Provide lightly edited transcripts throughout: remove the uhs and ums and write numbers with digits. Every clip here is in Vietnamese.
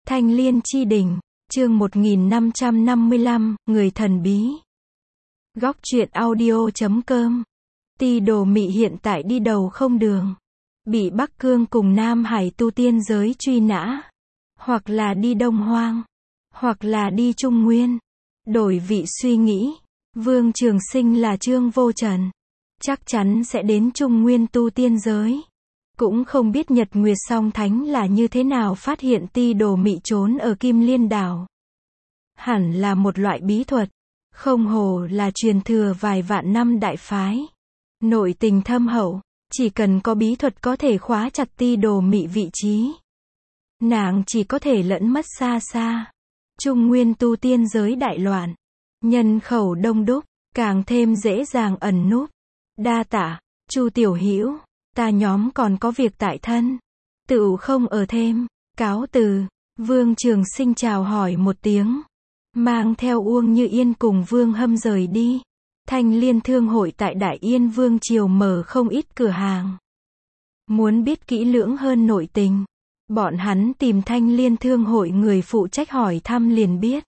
Thanh Liên Chi Đỉnh, chương 1555, Người thần bí. Góc truyện audio.com. Ti Đồ Mị hiện tại đi đầu không đường. Bị Bắc Cương cùng Nam Hải tu tiên giới truy nã. Hoặc là đi Đông Hoang. Hoặc là đi Trung Nguyên. Đổi vị suy nghĩ. Vương Trường Sinh là Trương Vô Trần. Chắc chắn sẽ đến Trung Nguyên tu tiên giới. Cũng không biết Nhật Nguyệt Song Thánh là như thế nào phát hiện Ti Đồ Mị trốn ở Kim Liên Đảo. Hẳn là một loại bí thuật. Không hồ là truyền thừa vài vạn năm đại phái. Nội tình thâm hậu. Chỉ cần có bí thuật có thể khóa chặt Ti Đồ Mị vị trí. Nàng chỉ có thể lẫn mất xa xa. Trung Nguyên tu tiên giới đại loạn. Nhân khẩu đông đúc. Càng thêm dễ dàng ẩn núp. Đa tạ, Chu Tiểu Hữu. Ta nhóm còn có việc tại thân. Tựu không ở thêm. Cáo từ. Vương Trường Sinh chào hỏi một tiếng. Mang theo Uông Như Yên cùng Vương Hâm rời đi. Thanh Liên Thương hội tại Đại Yên Vương Triều mở không ít cửa hàng. Muốn biết kỹ lưỡng hơn nội tình. Bọn hắn tìm Thanh Liên Thương hội người phụ trách hỏi thăm liền biết.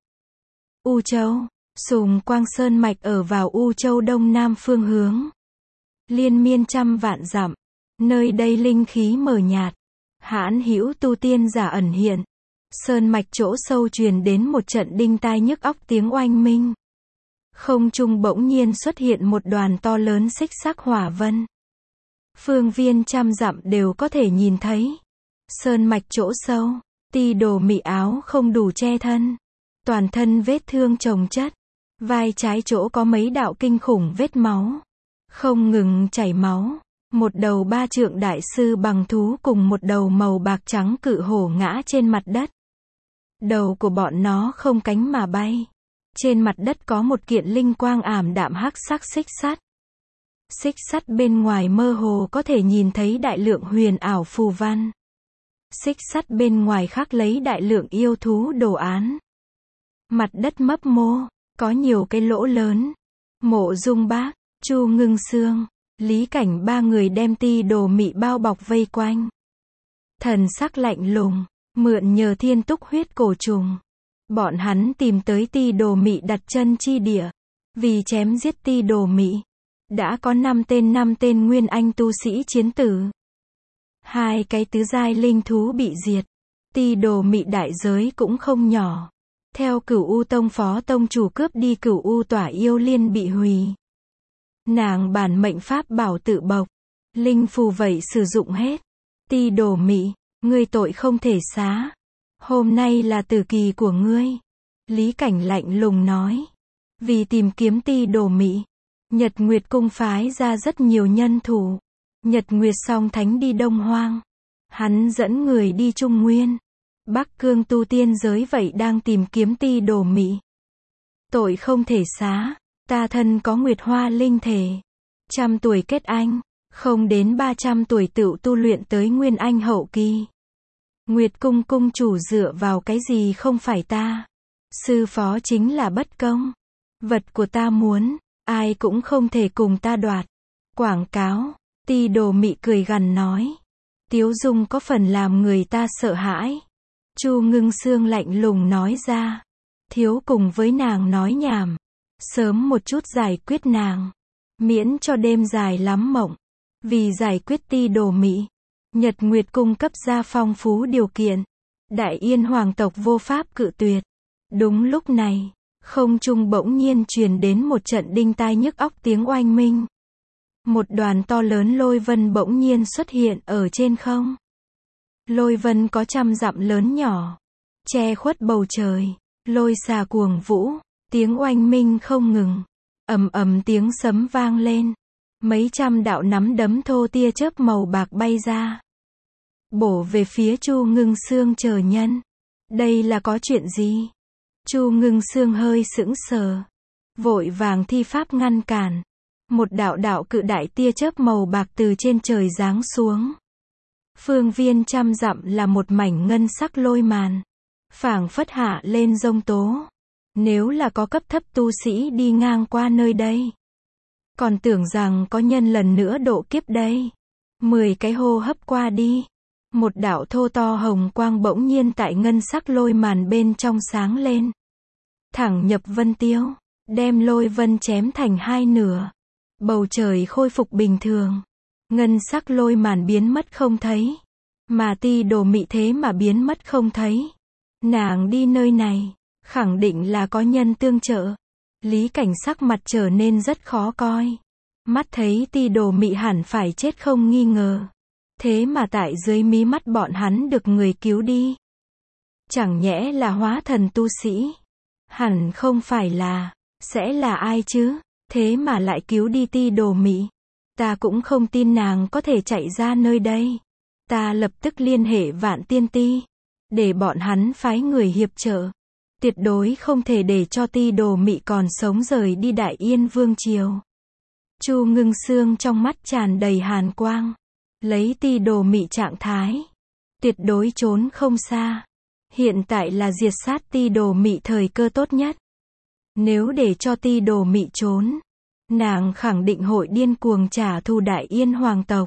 U Châu. Sùng Quang Sơn mạch ở vào U Châu đông nam phương hướng. Liên miên trăm vạn dặm. Nơi đây linh khí mờ nhạt. Hãn hữu tu tiên giả ẩn hiện. Sơn mạch chỗ sâu truyền đến một trận đinh tai nhức óc tiếng oanh minh. Không trung bỗng nhiên xuất hiện một đoàn to lớn xích sắc hỏa vân. Phương viên trăm dặm đều có thể nhìn thấy. Sơn mạch chỗ sâu, Ti Đồ Mị áo không đủ che thân. Toàn thân vết thương chồng chất. Vai trái chỗ có mấy đạo kinh khủng vết máu. Không ngừng chảy máu. Một đầu 3 trượng đại sư bằng thú cùng một đầu màu bạc trắng cự hổ ngã trên mặt đất. Đầu của bọn nó không cánh mà bay. Trên mặt đất có một kiện linh quang ảm đạm hắc sắc xích sắt. Xích sắt bên ngoài mơ hồ có thể nhìn thấy đại lượng huyền ảo phù văn. Xích sắt bên ngoài khắc lấy đại lượng yêu thú đồ án. Mặt đất mấp mô, có nhiều cái lỗ lớn. Mộ Dung Bác, Chu Ngưng Sương, Lý Cảnh ba người đem Ti Đồ Mị bao bọc vây quanh. Thần sắc lạnh lùng, mượn nhờ thiên túc huyết cổ trùng. Bọn hắn tìm tới Ti Đồ Mị đặt chân chi địa. Vì chém giết Ti Đồ Mị. Đã có 5 tên nguyên anh tu sĩ chiến tử. 2 cái tứ giai linh thú bị diệt. Ti Đồ Mị đại giới cũng không nhỏ. Theo Cửu U Tông phó tông chủ cướp đi Cửu U Tỏa Yêu Liên bị hủy. Nàng bản mệnh pháp bảo tự bộc. Linh phù vậy sử dụng hết. Ti Đồ Mị, ngươi tội không thể xá. Hôm nay là tử kỳ của ngươi. Lý Cảnh lạnh lùng nói. Vì tìm kiếm Ti Đồ Mị, Nhật Nguyệt cung phái ra rất nhiều nhân thủ. Nhật Nguyệt Song Thánh đi Đông Hoang. Hắn dẫn người đi Trung Nguyên. Bắc Cương tu tiên giới vậy đang tìm kiếm Ti Đồ Mị. Tội không thể xá. Ta thân có Nguyệt Hoa linh thể. 100 tuổi kết anh. Không đến 300 tuổi tựu tu luyện tới Nguyên Anh hậu kỳ. Nguyệt cung cung chủ dựa vào cái gì không phải ta. Sư phó chính là bất công. Vật của ta muốn, ai cũng không thể cùng ta đoạt. Quảng cáo. Ti Đồ Mị cười gằn nói. Tiếu dung có phần làm người ta sợ hãi. Chu Ngưng Sương lạnh lùng nói ra. Thiếu cùng với nàng nói nhảm. Sớm một chút giải quyết nàng. Miễn cho đêm dài lắm mộng. Vì giải quyết Ti Đồ Mị, Nhật Nguyệt cung cấp ra phong phú điều kiện. Đại Yên hoàng tộc vô pháp cự tuyệt. Đúng lúc này, không trung bỗng nhiên truyền đến một trận đinh tai nhức óc tiếng oanh minh. Một đoàn to lớn lôi vân bỗng nhiên xuất hiện ở trên không. Lôi vân có 100 dặm lớn nhỏ, che khuất bầu trời, lôi xà cuồng vũ, tiếng oanh minh không ngừng. Ầm ầm tiếng sấm vang lên. Mấy trăm đạo nắm đấm thô tia chớp màu bạc bay ra. Bổ về phía Chu Ngưng Sương chờ nhân. Đây là có chuyện gì? Chu Ngưng Sương hơi sững sờ. Vội vàng thi pháp ngăn cản. Một đạo đạo cự đại tia chớp màu bạc từ trên trời giáng xuống. Phương viên 100 dặm là một mảnh ngân sắc lôi màn. Phảng phất hạ lên giông tố. Nếu là có cấp thấp tu sĩ đi ngang qua nơi đây. Còn tưởng rằng có nhân lần nữa độ kiếp đây. 10 cái hô hấp qua đi. Một đạo thô to hồng quang bỗng nhiên tại ngân sắc lôi màn bên trong sáng lên. Thẳng nhập vân tiêu, đem lôi vân chém thành hai nửa. Bầu trời khôi phục bình thường. Ngân sắc lôi màn biến mất không thấy. Mà Ti Đồ Mị thế mà biến mất không thấy. Nàng đi nơi này, khẳng định là có nhân tương trợ. Lý Cảnh sắc mặt trở nên rất khó coi. Mắt thấy Ti Đồ Mị hẳn phải chết không nghi ngờ. Thế mà tại dưới mí mắt bọn hắn được người cứu đi. Chẳng nhẽ là hóa thần tu sĩ. Hẳn không phải là, sẽ là ai chứ, thế mà lại cứu đi Ti Đồ Mị. Ta cũng không tin nàng có thể chạy ra nơi đây. Ta lập tức liên hệ Vạn Tiên Ti, để bọn hắn phái người hiệp trợ. Tuyệt đối không thể để cho Ti Đồ Mị còn sống rời đi Đại Yên Vương Triều. Chu Ngưng Sương trong mắt tràn đầy hàn quang. Lấy Ti Đồ Mị trạng thái, tuyệt đối trốn không xa. Hiện tại là diệt sát Ti Đồ Mị thời cơ tốt nhất. Nếu để cho Ti Đồ Mị trốn, nàng khẳng định hội điên cuồng trả thù Đại Yên hoàng tộc.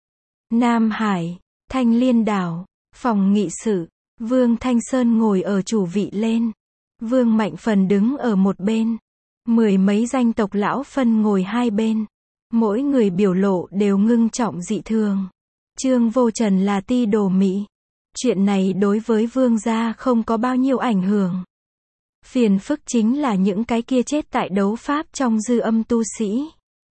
Nam Hải, Thanh Liên đảo, phòng nghị sự, Vương Thanh Sơn ngồi ở chủ vị lên. Vương Mạnh Phần đứng ở một bên. Mười mấy danh tộc lão phân ngồi hai bên. Mỗi người biểu lộ đều ngưng trọng dị thường. Trương Vô Trần là Ti Đồ Mị. Chuyện này đối với vương gia không có bao nhiêu ảnh hưởng. Phiền phức chính là những cái kia chết tại đấu pháp trong dư âm tu sĩ.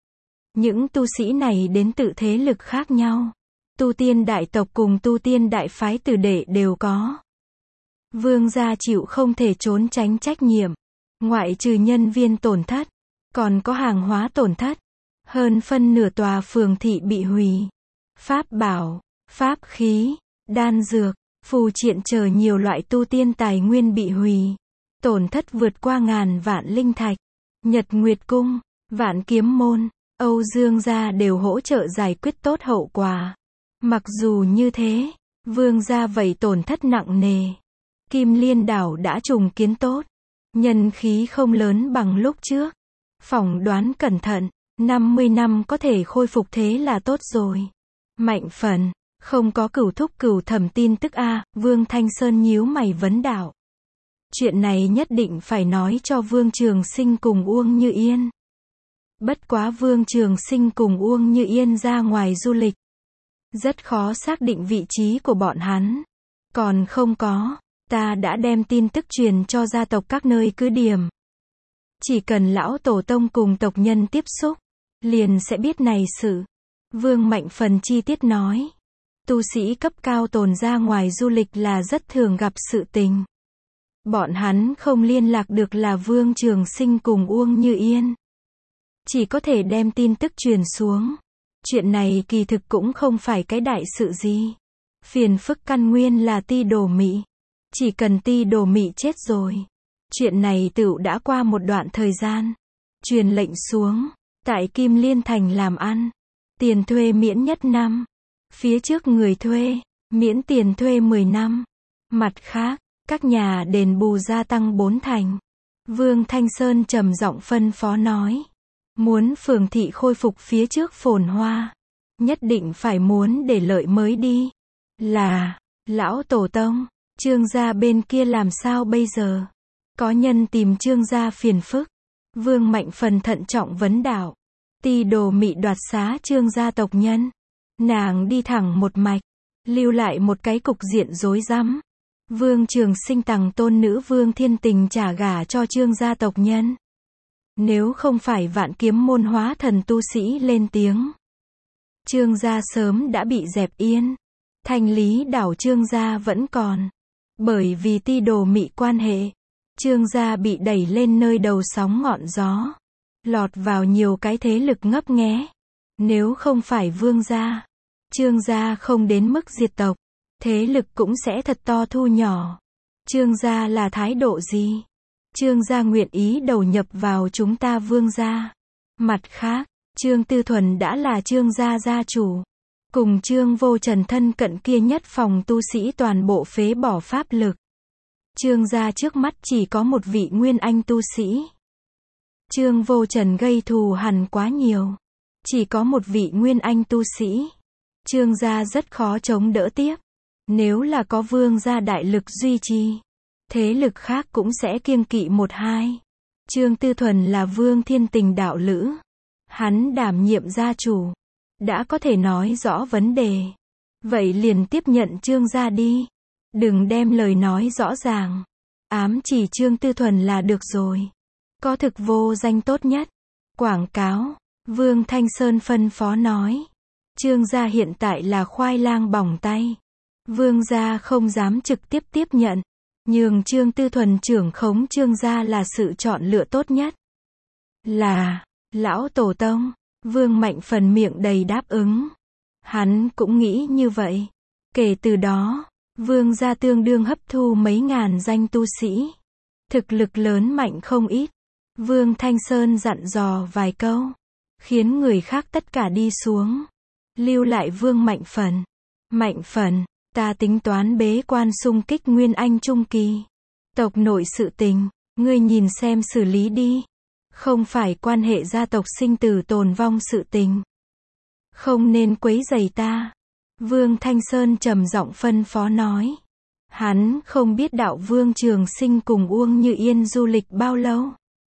Những tu sĩ này đến từ thế lực khác nhau. Tu tiên đại tộc cùng tu tiên đại phái tử đệ đều có. Vương gia chịu không thể trốn tránh trách nhiệm. Ngoại trừ nhân viên tổn thất, còn có hàng hóa tổn thất. Hơn phân nửa tòa phường thị bị hủy. Pháp bảo, pháp khí, đan dược, phù triện chờ nhiều loại tu tiên tài nguyên bị hủy. Tổn thất vượt qua 1000 vạn linh thạch. Nhật Nguyệt Cung, Vạn Kiếm Môn, Âu Dương gia đều hỗ trợ giải quyết tốt hậu quả. Mặc dù như thế, vương gia vậy tổn thất nặng nề. Kim Liên đảo đã trùng kiến tốt. Nhân khí không lớn bằng lúc trước. Phỏng đoán cẩn thận, 50 năm có thể khôi phục thế là tốt rồi. Mạnh Phần, không có cửu thúc cửu thẩm tin tức a. Vương Thanh Sơn nhíu mày vấn đạo. Chuyện này nhất định phải nói cho Vương Trường Sinh cùng Uông Như Yên. Bất quá Vương Trường Sinh cùng Uông Như Yên ra ngoài du lịch. Rất khó xác định vị trí của bọn hắn. Còn không có, ta đã đem tin tức truyền cho gia tộc các nơi cứ điểm. Chỉ cần lão tổ tông cùng tộc nhân tiếp xúc, liền sẽ biết này sự. Vương Mạnh Phần chi tiết nói. Tu sĩ cấp cao tồn ra ngoài du lịch là rất thường gặp sự tình. Bọn hắn không liên lạc được là Vương Trường Sinh cùng Uông Như Yên. Chỉ có thể đem tin tức truyền xuống. Chuyện này kỳ thực cũng không phải cái đại sự gì. Phiền phức căn nguyên là Ti Đồ Mị. Chỉ cần Ti Đồ Mị chết rồi. Chuyện này tựu đã qua một đoạn thời gian. Truyền lệnh xuống. Tại Kim Liên Thành làm ăn. Tiền thuê miễn nhất năm. Phía trước người thuê, miễn tiền thuê 10 năm. Mặt khác, các nhà đền bù gia tăng 4 thành. Vương Thanh Sơn trầm giọng phân phó nói. Muốn phường thị khôi phục phía trước phồn hoa. Nhất định phải muốn để lợi mới đi. Là, lão tổ tông, Trương gia bên kia làm sao bây giờ? Có nhân tìm Trương gia phiền phức. Vương Mạnh Phần thận trọng vấn đạo. Ti Đồ Mị đoạt xá Trương gia tộc nhân. Nàng đi thẳng một mạch, lưu lại một cái cục diện rối rắm. Vương Trường Sinh tằng tôn nữ Vương Thiên Tình trả gả cho Trương gia tộc nhân. Nếu không phải Vạn Kiếm Môn hóa thần tu sĩ lên tiếng, Trương gia sớm đã bị dẹp yên. Thanh Lý đảo Trương gia vẫn còn. Bởi vì Ti Đồ Mị quan hệ, Trương gia bị đẩy lên nơi đầu sóng ngọn gió. Lọt vào nhiều cái thế lực ngấp nghé. Nếu không phải Vương gia, Trương gia không đến mức diệt tộc. Thế lực cũng sẽ thật to thu nhỏ. Trương gia là thái độ gì? Trương gia nguyện ý đầu nhập vào chúng ta Vương gia. Mặt khác, Trương Tư Thuần đã là Trương gia gia chủ. Cùng Trương Vô Trần thân cận kia nhất phòng tu sĩ toàn bộ phế bỏ pháp lực. Trương gia trước mắt chỉ có một vị nguyên anh tu sĩ. Trương Vô Trần gây thù hằn quá nhiều. Chỉ có một vị nguyên anh tu sĩ. Trương gia rất khó chống đỡ tiếp. Nếu là có vương gia đại lực duy trì, thế lực khác cũng sẽ kiêng kỵ một hai. Trương Tư Thuần là vương thiên tình đạo lữ. Hắn đảm nhiệm gia chủ. Đã có thể nói rõ vấn đề. Vậy liền tiếp nhận Trương gia đi. Đừng đem lời nói rõ ràng. Ám chỉ Trương Tư Thuần là được rồi. Có thực vô danh tốt nhất. Quảng cáo. Vương Thanh Sơn phân phó nói. Trương gia hiện tại là khoai lang bỏng tay. Vương gia không dám trực tiếp tiếp nhận. Nhường Trương Tư Thuần trưởng khống Trương gia là sự chọn lựa tốt nhất. Là, lão tổ tông. Vương Mạnh Phần miệng đầy đáp ứng. Hắn cũng nghĩ như vậy. Kể từ đó, vương gia tương đương hấp thu mấy ngàn danh tu sĩ. Thực lực lớn mạnh không ít. Vương Thanh Sơn dặn dò vài câu. Khiến người khác tất cả đi xuống. Lưu lại Vương Mạnh Phần. Mạnh Phần, ta tính toán bế quan xung kích Nguyên Anh Trung Kỳ. Tộc nội sự tình, ngươi nhìn xem xử lý đi. Không phải quan hệ gia tộc sinh tử tồn vong sự tình. Không nên quấy rầy ta. Vương Thanh Sơn trầm giọng phân phó nói. Hắn không biết đạo vương Trường Sinh cùng Uông Như Yên du lịch bao lâu.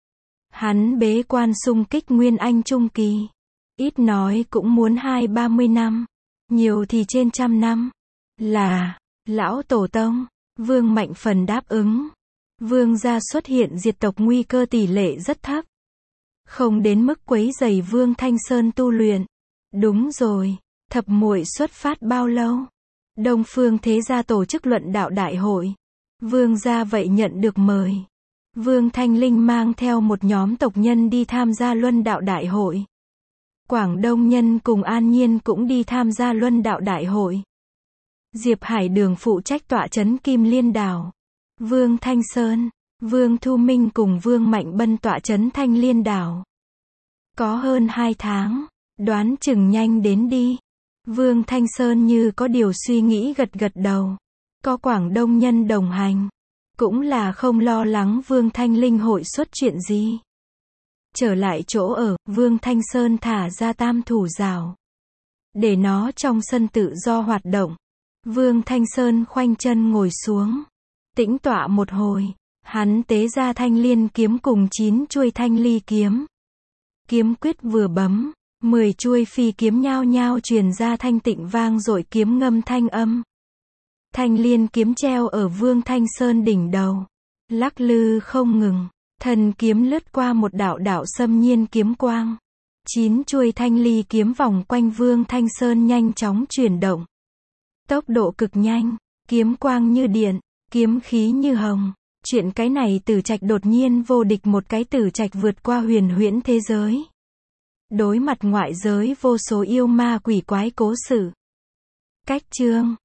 Hắn bế quan xung kích Nguyên Anh Trung Kỳ. Ít nói cũng muốn 20-30 năm. Nhiều thì trên 100 năm. Là, lão tổ tông. Vương Mạnh Phần đáp ứng. Vương gia xuất hiện diệt tộc nguy cơ tỷ lệ rất thấp. Không đến mức quấy rầy Vương Thanh Sơn tu luyện. Đúng rồi, thập muội xuất phát bao lâu? Đông Phương Thế gia tổ chức luận đạo đại hội. Vương gia vậy nhận được mời. Vương Thanh Linh mang theo một nhóm tộc nhân đi tham gia luân đạo đại hội. Quảng Đông Nhân cùng An Nhiên cũng đi tham gia luân đạo đại hội. Diệp Hải Đường phụ trách tọa trấn Kim Liên Đảo. Vương Thanh Sơn, Vương Thu Minh cùng Vương Mạnh Bân tọa trấn Thanh Liên Đảo. Có hơn 2 tháng, đoán chừng nhanh đến đi. Vương Thanh Sơn như có điều suy nghĩ gật gật đầu. Có Quảng Đông Nhân đồng hành. Cũng là không lo lắng Vương Thanh Linh hội xuất chuyện gì. Trở lại chỗ ở, Vương Thanh Sơn thả ra tam thủ rào. Để nó trong sân tự do hoạt động. Vương Thanh Sơn khoanh chân ngồi xuống. Tĩnh tọa một hồi. Hắn tế ra thanh liên kiếm cùng 9 chuôi thanh ly kiếm. Kiếm quyết vừa bấm. 10 chuôi phi kiếm nhao nhao truyền ra thanh tịnh vang dội kiếm ngâm thanh âm. Thanh liên kiếm treo ở Vương Thanh Sơn đỉnh đầu. Lắc lư không ngừng. Thần kiếm lướt qua một đạo đạo xâm nhiên kiếm quang. 9 chuôi thanh ly kiếm vòng quanh Vương Thanh Sơn nhanh chóng chuyển động. Tốc độ cực nhanh. Kiếm quang như điện. Kiếm khí như hồng. Chuyện cái này Tử Trạch đột nhiên vô địch một cái Tử Trạch vượt qua huyền huyễn thế giới. Đối mặt ngoại giới vô số yêu ma quỷ quái cố sự. Cách chương